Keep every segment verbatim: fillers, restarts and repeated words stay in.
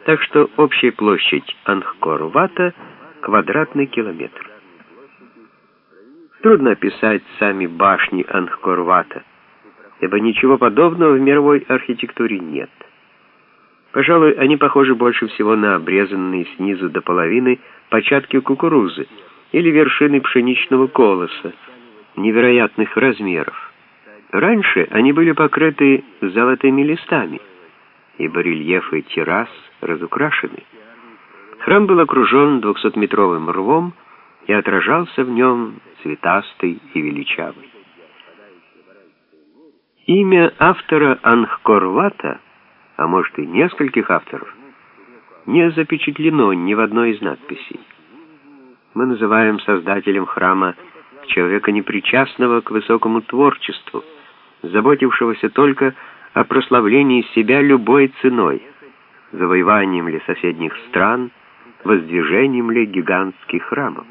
так что общая площадь Ангкор-Вата — квадратный километр. Трудно описать сами башни Ангкор-Вата, ибо ничего подобного в мировой архитектуре нет. Пожалуй, они похожи больше всего на обрезанные снизу до половины початки кукурузы или вершины пшеничного колоса невероятных размеров. Раньше они были покрыты золотыми листами, ибо рельефы террас разукрашены. Храм был окружен двухсотметровым рвом и отражался в нем цветастый и величавый. Имя автора Ангкор-Вата, а может и нескольких авторов, не запечатлено ни в одной из надписей. Мы называем создателем храма человека, непричастного к высокому творчеству, заботившегося только о прославлении себя любой ценой, завоеванием ли соседних стран, воздвижением ли гигантских храмов.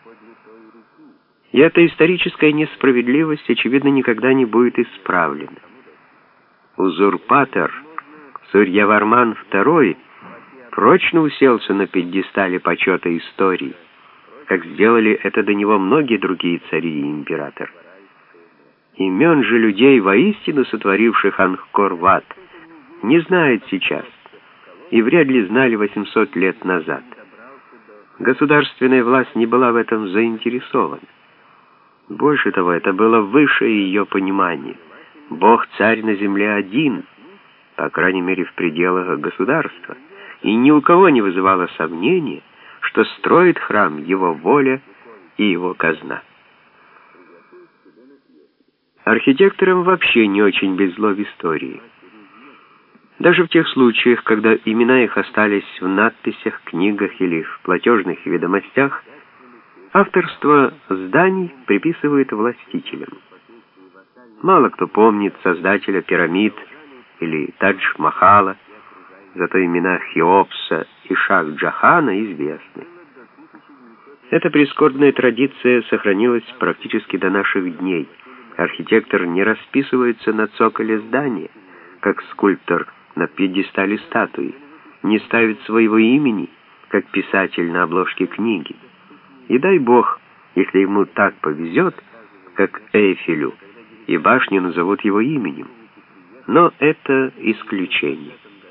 И эта историческая несправедливость, очевидно, никогда не будет исправлена. Узурпатор Сурьяварман второй прочно уселся на пьедестале почета истории, как сделали это до него многие другие цари и императоры. Имен же людей, воистину сотворивших Ангкор-Ват, не знают сейчас и вряд ли знали восемьсот лет назад. Государственная власть не была в этом заинтересована. Больше того, это было выше ее понимания. Бог-царь на земле один, по крайней мере в пределах государства, и ни у кого не вызывало сомнения, что строит храм его воля и его казна. Архитекторам вообще не очень везло в истории. Даже в тех случаях, когда имена их остались в надписях, книгах или в платежных ведомостях, авторство зданий приписывают властителям. Мало кто помнит создателя пирамид или Тадж-Махала, зато имена Хеопса и Шах-Джахана известны. Эта прискорбная традиция сохранилась практически до наших дней. Архитектор не расписывается на цоколе здания, как скульптор на пьедестале статуи, не ставит своего имени, как писатель на обложке книги. И дай Бог, если ему так повезет, как Эйфелю, и башню назовут его именем. Но это исключение.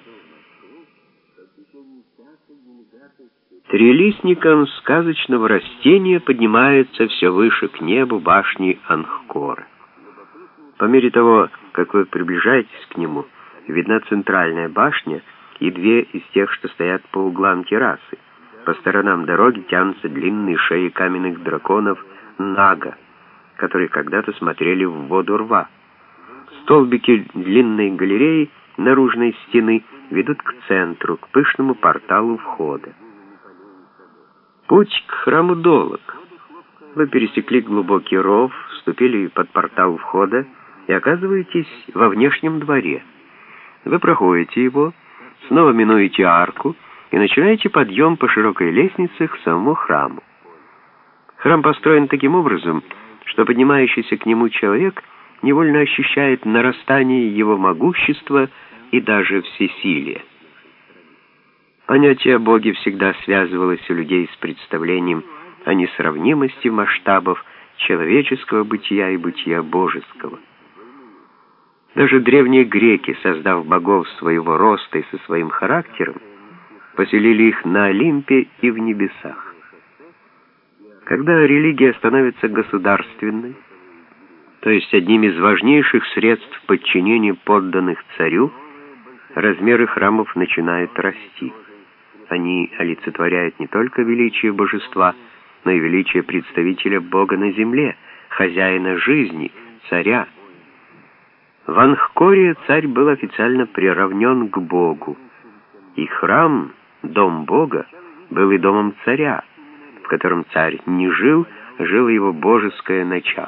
Трилистником сказочного растения поднимаются все выше к небу башни Ангкора. По мере того, как вы приближаетесь к нему, видна центральная башня и две из тех, что стоят по углам террасы. По сторонам дороги тянутся длинные шеи каменных драконов Нага, которые когда-то смотрели в воду рва. Столбики длинной галереи наружной стены ведут к центру, к пышному порталу входа. Путь к храму долог. Вы пересекли глубокий ров, вступили под портал входа и оказываетесь во внешнем дворе. Вы проходите его, снова минуете арку и начинаете подъем по широкой лестнице к самому храму. Храм построен таким образом, что поднимающийся к нему человек невольно ощущает нарастание его могущества и даже всесилия. Понятие о Боге всегда связывалось у людей с представлением о несравнимости масштабов человеческого бытия и бытия божеского. Даже древние греки, создав богов своего роста и со своим характером, поселили их на Олимпе и в небесах. Когда религия становится государственной, то есть одним из важнейших средств подчинения подданных царю, размеры храмов начинают расти. Они олицетворяют не только величие божества, но и величие представителя Бога на земле, хозяина жизни, царя. В Ангкоре царь был официально приравнен к Богу, и храм, дом Бога, был и домом царя, в котором царь не жил, жило его божеское начало.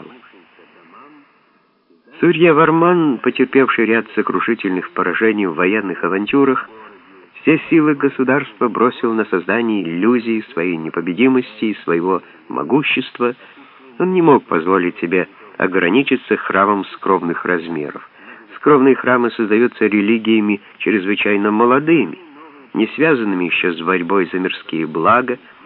Сурьяварман, потерпевший ряд сокрушительных поражений в военных авантюрах, все силы государства бросил на создание иллюзии своей непобедимости и своего могущества. Он не мог позволить себе ограничиться храмом скромных размеров. Скромные храмы создаются религиями чрезвычайно молодыми, не связанными еще с борьбой за мирские блага,